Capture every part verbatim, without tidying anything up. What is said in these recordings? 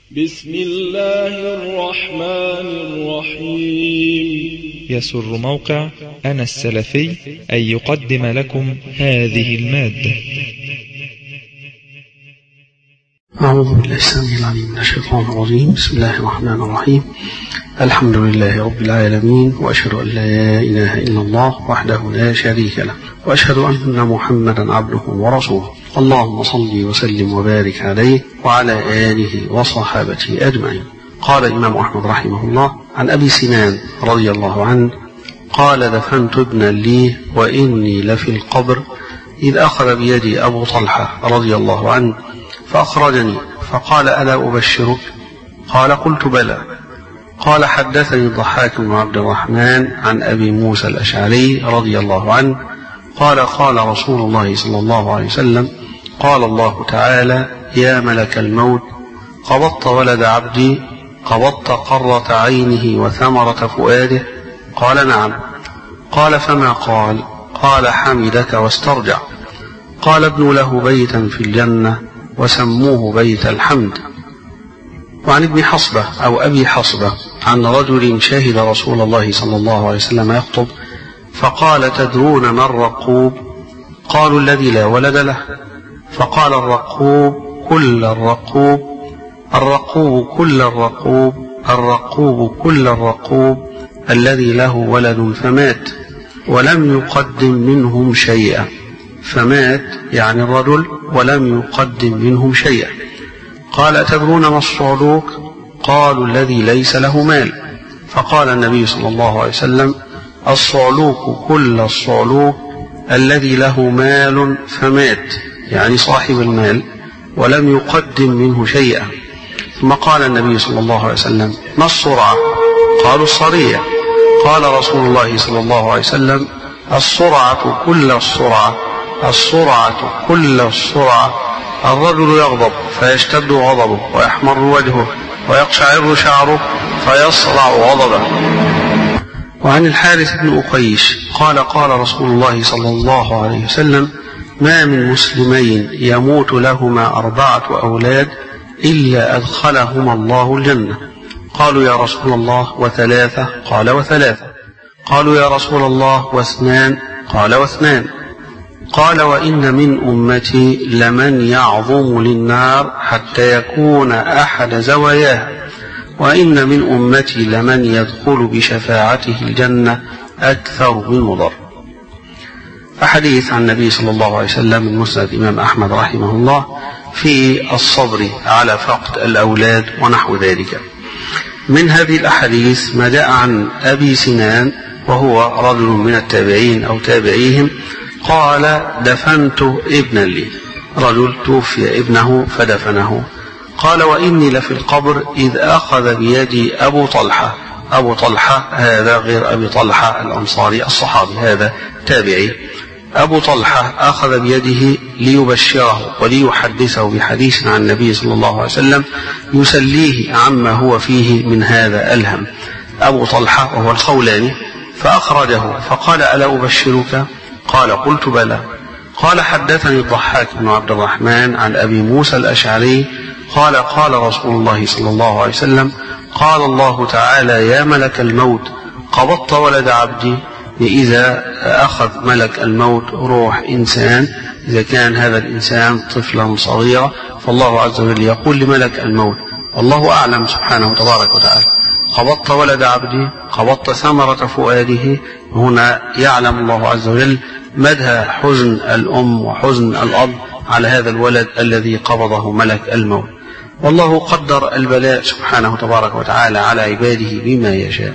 بسم الله الرحمن الرحيم. يسر موقع أنا السلفي أن يقدم لكم هذه المادة. أعوذ بالله السميع العليم من الشيطان الرجيم. بسم الله الرحمن الرحيم. الحمد لله رب العالمين، وأشهد أن لا إله إلا الله وحده لا شريك له، وأشهد أن محمدا عبده ورسوله. اللهم صل وسلم وبارك عليه وعلى آله وصحابته أجمعين. قال الإمام أحمد رحمه الله عن أبي سنان رضي الله عنه قال: دفنت ابنا لي وإني لفي القبر إذ أخذ بيدي أبو طلحة رضي الله عنه فأخرجني فقال: ألا أبشرك؟ قال: قلت بلى. قال: حدثني الضحاك بن عبد الرحمن عن أبي موسى الأشعري رضي الله عنه قال: قال رسول الله صلى الله عليه وسلم: قال الله تعالى: يا ملك الموت، قبضت ولد عبدي، قبضت قرة عينه وثمرة فؤاده؟ قال: نعم. قال: فما قال؟ قال: حمدك واسترجع. قال: ابنوا له بيتا في الجنة وسموه بيت الحمد. وعن ابن حصبة أو أبي حصبة عن رجل شهد رسول الله صلى الله عليه وسلم يخطب فقال: تدرون ما الرقوب؟ قالوا: الذي لا ولد له. فقال: الرقوب كل الرقوب، الرقوب كل الرقوب، الرقوب كل الرقوب الذي له ولد فمات ولم يقدم منهم شيئا. فمات يعني الرجل ولم يقدم منهم شيئا. قال: أتدرون ما الصعلوك؟ قالوا: الذي ليس له مال. فقال النبي صلى الله عليه وسلم: الصعلوك كل الصعلوك الذي له مال فمات، يعني صاحب المال، ولم يقدم منه شيئا. ثم قال النبي صلى الله عليه وسلم: ما الصرعة؟ قالوا: الصريع. قال رسول الله صلى الله عليه وسلم: الصرعة كل الصرعة، الصرعة كل الصرعة. الرجل يغضب فيشتد غضبه ويحمر وجهه ويقشعر شعره فيصرع غضبه. وعن الحارث بن أخيش قال: قال رسول الله صلى الله عليه وسلم: ما من مسلمين يموت لهما أربعة أولاد إلا أدخلهما الله الجنة. قالوا: يا رسول الله وثلاثة؟ قال: وثلاثة. قالوا: يا رسول الله واثنان؟ قال: واثنان. قال: وإن من أمتي لمن يعظم للنار حتى يكون أحد زواياها، وإن من أمتي لمن يدخل بشفاعته الجنة أكثر من مضر. أحاديث عن النبي صلى الله عليه وسلم من مسند الإمام أحمد رحمه الله في الصبر على فقد الأولاد ونحو ذلك. من هذه الأحاديث ما جاء عن أبي سنان وهو رجل من التابعين أو تابعيهم قال: دفنت ابنا لي، رجل توفي ابنه فدفنه. قال: وإني لفي القبر إذ أخذ بيدي أبو طلحة. أبو طلحة هذا غير أبي طلحة الأنصاري الصحابي، هذا تابعي. أبو طلحة أخذ بيده ليبشره وليحدثه بحديث عن النبي صلى الله عليه وسلم يسليه عما هو فيه من هذا الهم. أبو طلحة وهو الخولاني، فأخرجه فقال: ألا أبشرك؟ قال: قلت بلى. قال: حدثني الضحاك بن عبد الرحمن عن أبي موسى الأشعري قال: قال رسول الله صلى الله عليه وسلم: قال الله تعالى: يا ملك الموت، قبضت ولد عبدي. إذا أخذ ملك الموت روح إنسان، إذا كان هذا الإنسان طفلا صغيرا، فالله عز وجل يقول لملك الموت، والله أعلم سبحانه تبارك وتعالى: قبضت ولد عبدي، قبضت ثمرة فؤاده. هنا يعلم الله عز وجل مدى حزن الأم وحزن الأب على هذا الولد الذي قبضه ملك الموت. والله قدر البلاء سبحانه تبارك وتعالى على عباده بما يشاء،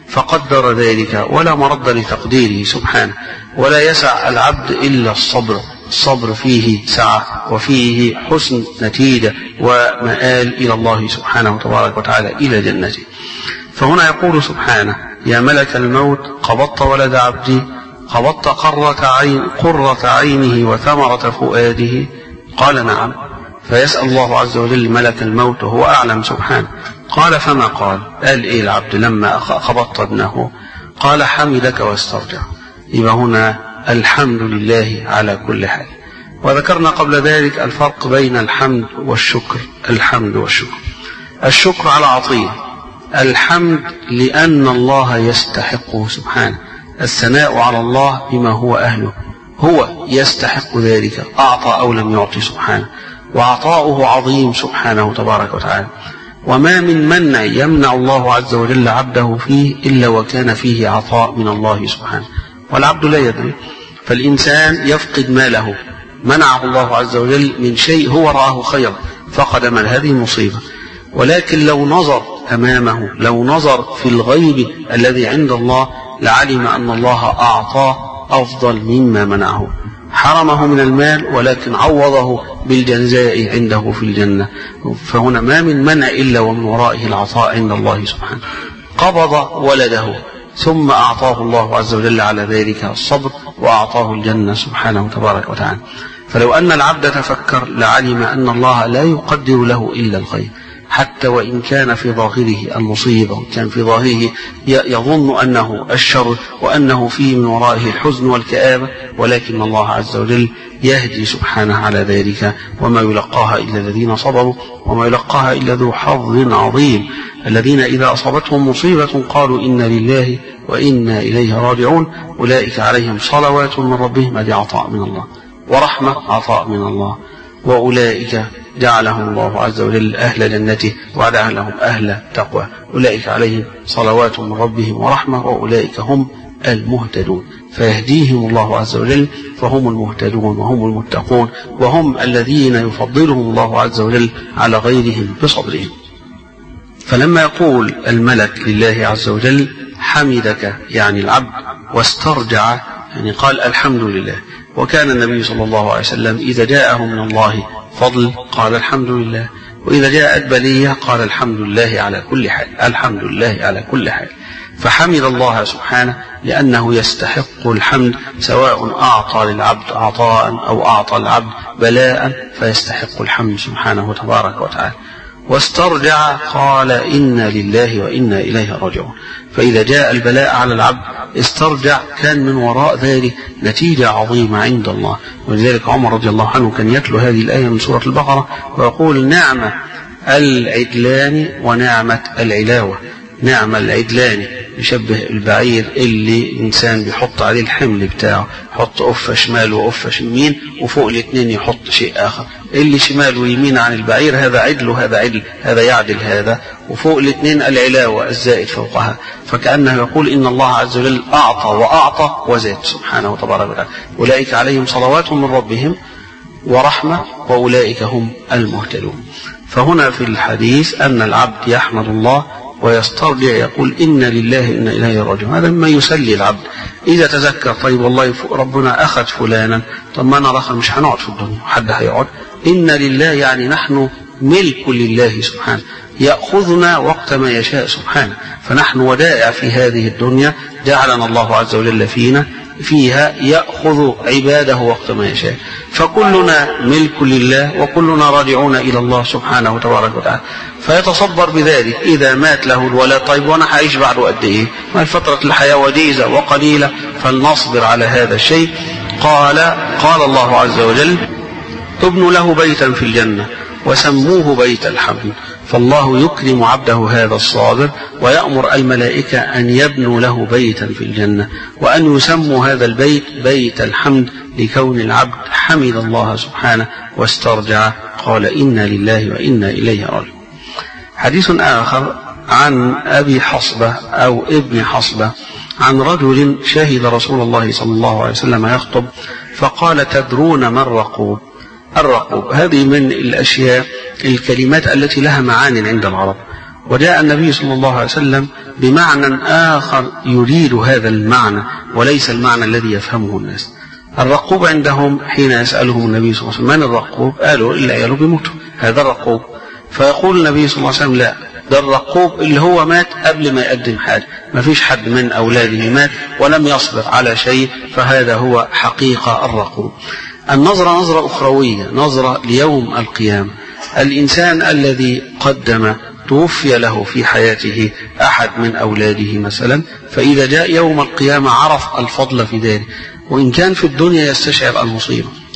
فقدر ذلك ولا مرد لتقديره سبحانه، ولا يسع العبد إلا الصبر. الصبر فيه سعة وفيه حسن نتيجة ومآل إلى الله سبحانه تبارك وتعالى إلى جنته. فهنا يقول سبحانه: يا ملك الموت، قبضت ولد عبدي، قبضت قرة, عين قرة عينه وثمرة فؤاده؟ قال: نعم. فيسأل الله عز وجل ملك الموت وهو أعلم سبحانه. قال: فما قال؟ قال إيه العبد لما قبضت ابنه؟ قال: حمدك واسترجع. يبقى هنا الحمد لله على كل حال. وذكرنا قبل ذلك الفرق بين الحمد والشكر. الحمد والشكر، الشكر على عطية، الحمد لأن الله يستحقه سبحانه، الثناء على الله بما هو أهله، هو يستحق ذلك، أعطى أو لم يعطي سبحانه، وعطاؤه عظيم سبحانه تبارك وتعالى. وما من منع يمنع الله عز وجل عبده فيه إلا وكان فيه عطاء من الله سبحانه، والعبد لا يدري. فالإنسان يفقد ماله، منعه الله عز وجل من شيء هو رآه خيرا، فقد مال، هذه مصيبة. ولكن لو نظر أمامه، لو نظر في الغيب الذي عند الله، لعلم أن الله أعطاه أفضل مما منعه. حرمه من المال ولكن عوضه بالجزاء عنده في الجنة. فهنا ما من منع إلا ومن ورائه العطاء عند الله سبحانه. قبض ولده ثم أعطاه الله عز وجل على ذلك الصبر، وأعطاه الجنة سبحانه تبارك وتعالى. فلو أن العبد تفكر لعلم أن الله لا يقدر له إلا الخير، حتى وإن كان في ظاهره المصيبة، وكان في ظاهره يظن أنه الشر وأنه فيه من ورائه الحزن والكآبة، ولكن الله عز وجل يهدي سبحانه على ذلك. وما يلقاها إلا الذين صبروا وما يلقاها إلا ذو حظ عظيم. الذين إذا أصابتهم مصيبة قالوا إنا لله وإنا إليه راجعون، أولئك عليهم صلوات من ربهم، هذه عطاء من الله، ورحمة عطاء من الله، وأولئك جعلهم الله عز وجل أهل جنته وجعلهم أهل تقوى، أولئك عليهم صلوات من ربهم ورحمة، وأولئك هم المهتدون. فيهديهم الله عز وجل فهم المهتدون وهم المتقون، وهم الذين يفضلهم الله عز وجل على غيرهم بصبرهم. فلما يقول الملك لله عز وجل حمدك يعني العبد، واسترجع يعني قال الحمد لله. وكان النبي صلى الله عليه وسلم إذا جاءه من الله فضل قال الحمد لله، وإذا جاءت بلية قال الحمد لله على كل حال، الحمد لله على كل حال. فحمد الله سبحانه لأنه يستحق الحمد، سواء أعطى للعبد عطاء أو أعطى العبد بلاء، فيستحق الحمد سبحانه تبارك وتعالى. واسترجع قال إنا لله وإنا إليه راجعون. فإذا جاء البلاء على العبد استرجع، كان من وراء ذلك نتيجة عظيمة عند الله. ولذلك عمر رضي الله عنه كان يتلو هذه الآية من سورة البقرة ويقول نعمة العدلان ونعمة العلاوة. نعمة العدلان يشبه البعير اللي الإنسان بيحط عليه الحمل بتاعه، يحط قفة شمال وقفة يمين، وفوق الاثنين يحط شيء آخر. اللي شمال ويمين عن البعير هذا عدل وهذا عدل، هذا يعدل هذا، وفوق الاثنين العلاوة الزائد فوقها. فكأنه يقول إن الله عز وجل أعطى وأعطى وزاد سبحانه وتبارك وتعالى. أولئك عليهم صلوات من ربهم ورحمة وأولئك هم المهتدون. فهنا في الحديث أن العبد يحمد الله ويسترجع يقول إنا لله إنا إليه راجعون. هذا مما يسلي العبد إذا تذكر طيب والله ربنا أخذ فلانا، طب ما أنا رخل مش هنقعد في الدنيا، حد هيقعد. إنا لله يعني نحن ملك لله سبحانه، يأخذنا وقت ما يشاء سبحانه. فنحن ودائع في هذه الدنيا جعلنا الله عز وجل فينا فيها يأخذ عباده وقت ما يشاء. فكلنا ملك لله وكلنا راجعون إلى الله سبحانه وتبارك وتعالى. فيتصبر بذلك. إذا مات له الولد طيب وأنا هعيش بعده قد إيه؟ ما فترة الحياة وجيزة وقليلة، فلنصبر على هذا الشيء. قال قال الله عز وجل ابنوا له بيتا في الجنة وسموه بيت الحمد. فالله يكرم عبده هذا الصابر ويأمر الملائكة أن يبنوا له بيتا في الجنة، وأن يسموا هذا البيت بيت الحمد، لكون العبد حمد الله سبحانه واسترجع قال إنا لله وإنا إليه راجعون. حديث آخر عن أبي حصبة أو ابن حصبة عن رجل شهد رسول الله صلى الله عليه وسلم يخطب فقال تدرون ما الرقوب؟ الرقوب هذه من الأشياء الكلمات التي لها معان عند العرب، وجاء النبي صلى الله عليه وسلم بمعنى آخر يريد هذا المعنى وليس المعنى الذي يفهمه الناس. الرقوب عندهم حين يسألهم النبي صلى الله عليه وسلم من الرقوب؟ قالوا إلا عياله بيموتوا، هذا الرقوب. فيقول النبي صلى الله عليه وسلم لا، ده الرقوب اللي هو مات قبل ما يقدم حاجة، ما فيش حد من أولاده مات ولم يصبر على شيء، فهذا هو حقيقة الرقوب. النظرة نظرة أخروية، نظرة ليوم القيامة. الإنسان الذي قدم توفي له في حياته أحد من أولاده مثلا، فإذا جاء يوم القيامة عرف الفضل في ذلك، وإن كان في الدنيا يستشعر المصيبة.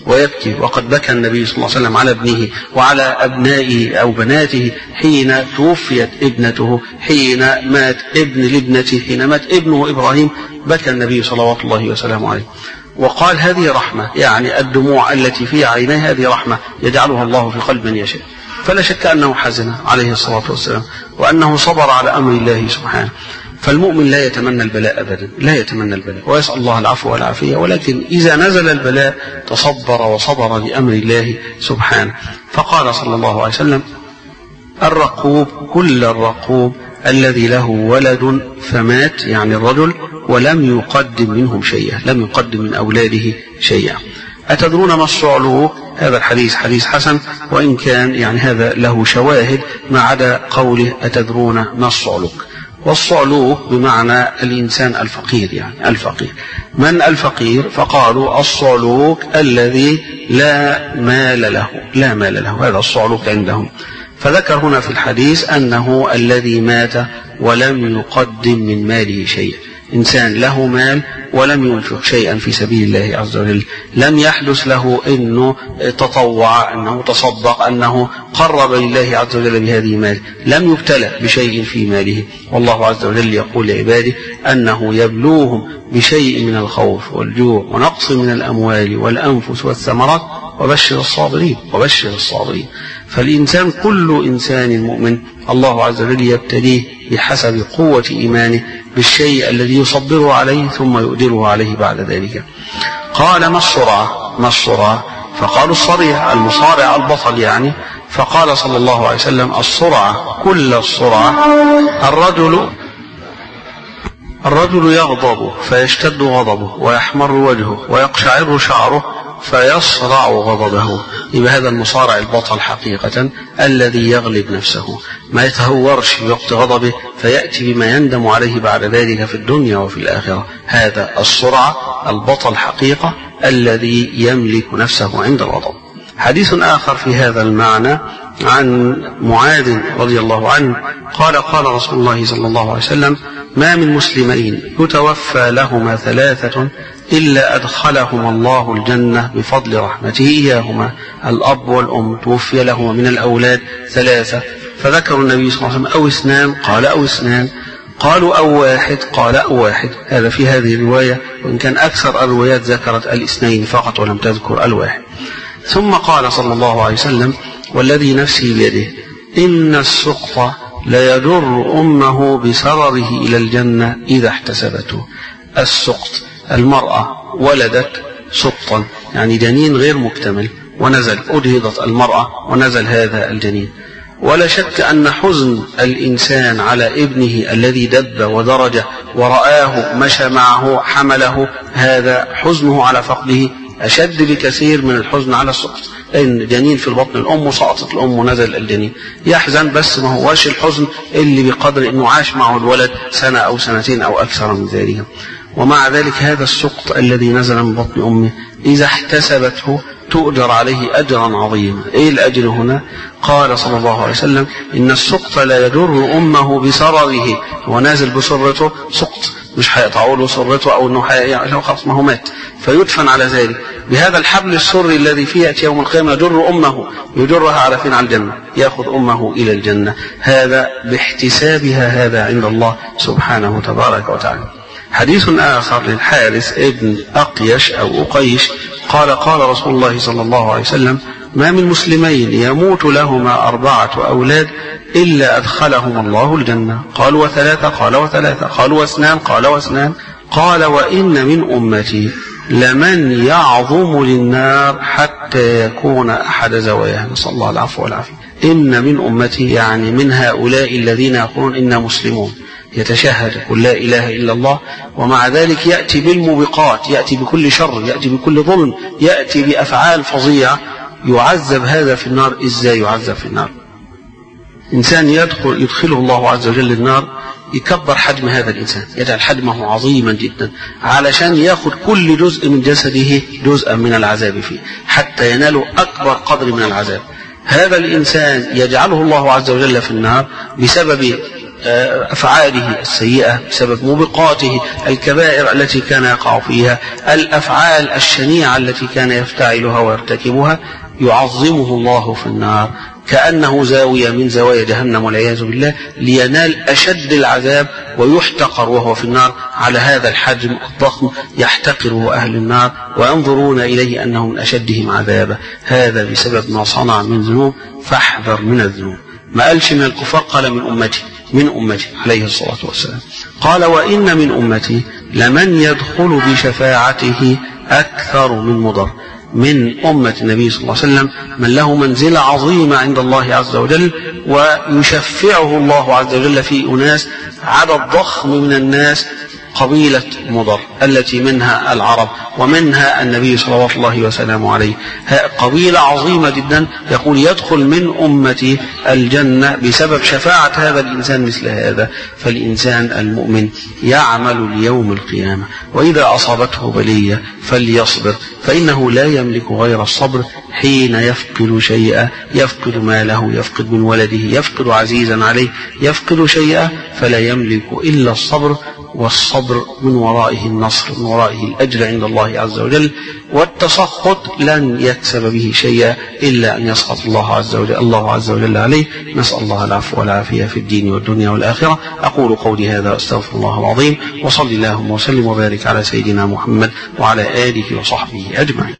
ويبكي. وقد بكى النبي صلى الله عليه وسلم على ابنه وعلى أبنائه أو بناته حين توفيت ابنته، حين مات ابن لابنته، حين مات ابنه إبراهيم بكى النبي صلوات الله وسلامه عليه. وقال هذه رحمة، يعني الدموع التي في عينيه هذه رحمة يجعلها الله في قلب من يشاء. فلا شك أنه حزن عليه الصلاة والسلام، وأنه صبر على أمر الله سبحانه. فالمؤمن لا يتمنى البلاء أبدا، لا يتمنى البلاء ويسأل الله العفو والعافية، ولكن إذا نزل البلاء تصبر وصبر لأمر الله سبحانه. فقال صلى الله عليه وسلم الرقوب كل الرقوب الذي له ولد فمات، يعني الرجل، ولم يقدم منهم شيئا، لم يقدم من أولاده شيئا. أتدرون ما الصعلوك؟ هذا الحديث حديث حسن، وإن كان يعني هذا له شواهد ما عدا قوله أتدرون ما الصعلوك. والصعلوك بمعنى الإنسان الفقير، يعني الفقير. من الفقير؟ فقالوا الصعلوك الذي لا مال له، لا مال له، هذا الصعلوك عندهم. فذكر هنا في الحديث أنه الذي مات ولم يقدم من ماله شيئا، إنسان له مال ولم ينفق شيئا في سبيل الله عز وجل، لم يحدث له أنه تطوع، أنه تصدق، أنه قرب لله عز وجل بهذه مال، لم يبتلى بشيء في ماله. والله عز وجل يقول لعباده أنه يبلوهم بشيء من الخوف والجوع ونقص من الأموال والأنفس والثمرات وبشر الصابرين، وبشر الصابرين. فالإنسان كل إنسان مؤمن الله عز وجل يبتليه بحسب قوة إيمانه بالشيء الذي يصبره عليه ثم يؤدره عليه بعد ذلك. قال ما الصرعة؟ ما الصرعة؟ فقالوا الصريع، المصارع البطل يعني. فقال صلى الله عليه وسلم الصرعة كل الصرعة الرجل الرجل يغضب فيشتد غضبه ويحمر وجهه ويقشعر شعره فيصرع غضبه. يبقى هذا المصارع البطل حقيقة الذي يغلب نفسه، ما يتهورش في وقت غضبه فيأتي بما يندم عليه بعد ذلك في الدنيا وفي الآخرة. هذا الصرع البطل حقيقة الذي يملك نفسه عند الغضب. حديث آخر في هذا المعنى عن معاذ رضي الله عنه قال قال رسول الله صلى الله عليه وسلم ما من مسلمين يتوفى لهما ثلاثة إلا أدخلهما الله الجنة بفضل رحمته إياهما، الأب والأم توفي لهما من الأولاد ثلاثة، فذكروا النبي صلى الله عليه وسلم أو اثنان، قال أو اثنان، قالوا أو واحد، قال أو واحد. هذا في هذه الرواية، وإن كان أكثر الروايات ذكرت الاثنين فقط ولم تذكر الواحد. ثم قال صلى الله عليه وسلم والذي نفسي بيده إن السقط لا يجر أمه بسرره إلى الجنة إذا احتسبته. السقط المرأة ولدت سقطا، يعني جنين غير مكتمل، ونزل أجهضت المرأة ونزل هذا الجنين. ولا شك أن حزن الإنسان على ابنه الذي دب ودرج ورآه مشى معه حمله، هذا حزنه على فقده أشد بكثير من الحزن على السقط، لأن جنين في البطن الأم سقطت الأم ونزل الجنين، يحزن بس ما هوش الحزن اللي بقدر أنه عاش معه الولد سنة أو سنتين أو أكثر من ذلك. ومع ذلك هذا السقط الذي نزل من بطن أمه إذا احتسبته تؤجر عليه أجرا عظيما. إيه الأجر هنا؟ قال صلى الله عليه وسلم إن السقط لا يجر أمه بسرره، ونازل بسرته سقط، مش هيقطعوا له سرته أو أنه يعني خلاص ما هو مات فيدفن على ذلك. بهذا الحبل السري الذي فيه يأتي يوم القيامة يجر أمه، يجرها على فين؟ على الجنة، يأخذ أمه إلى الجنة، هذا باحتسابها هذا عند الله سبحانه تبارك وتعالى. حديث آخر للحارث ابن أقيش أو أقيش قال قال رسول الله صلى الله عليه وسلم ما من مسلمين يموت لهما أربعة أولاد إلا أدخلهم الله الجنة. قالوا وثلاثة؟ قال وثلاثة. قالوا واثنان؟ قال واثنان. قال وإن من أمتي لمن يعظم للنار حتى يكون أحد زواياه، نسأل الله العفو والعافية. إن من أمتي يعني من هؤلاء الذين يقولون إنا مسلمون، يتشهد قل لا إله إلا الله، ومع ذلك يأتي بالموبقات، يأتي بكل شر، يأتي بكل ظلم، يأتي بأفعال فظيعة، يعذب هذا في النار. إزاي يعذب في النار؟ إنسان يدخل يدخله الله عز وجل النار، يكبر حجم هذا الإنسان، يجعل حجمه عظيما جدا علشان يأخذ كل جزء من جسده جزءا من العذاب فيه حتى ينال أكبر قدر من العذاب. هذا الإنسان يجعله الله عز وجل في النار بسبب أفعاله السيئة، بسبب موبقاته الكبائر التي كان يقع فيها، الأفعال الشنيعة التي كان يفتعلها ويرتكبها، يعظمه الله في النار كأنه زاوية من زوايا جهنم والعياذ بالله، لينال أشد العذاب ويحتقر وهو في النار على هذا الحجم الضخم، يحتقره أهل النار وينظرون إليه أنه من أشدهم عذابا. هذا بسبب ما صنع من ذنوب، فاحذر من الذنوب. ما قالش من الكفار، قال من أمتي، من أمتي عليه الصلاة والسلام. قال وإن من أمتي لمن يدخل بشفاعته أكثر من مضر. من أمة النبي صلى الله عليه وسلم من له منزلة عظيمة عند الله عز وجل، ويشفعه الله عز وجل في أناس، عدد ضخم من الناس، قبيلة مضر التي منها العرب ومنها النبي صلوات الله وسلامه عليه، قبيلة عظيمة جدا. يقول يدخل من أمتي الجنة بسبب شفاعة هذا الإنسان مثل هذا. فالإنسان المؤمن يعمل ليوم القيامة، وإذا أصابته بلية فليصبر، فإنه لا يملك غير الصبر حين يفقد شيئا، يفقد ماله، يفقد من ولده، يفقد عزيزا عليه، يفقد شيئا، فلا يملك إلا الصبر. والصبر من ورائه النصر، من ورائه الأجر عند الله عز وجل. والتسخط لن يكسب به شيئا إلا أن يسخط الله عز وجل الله عز وجل عليه. نسأل الله العفو والعافية في الدين والدنيا والآخرة. أقول قولي هذا أستغفر الله العظيم، وصلي اللهم وسلم وبارك على سيدنا محمد وعلى آله وصحبه أجمعين.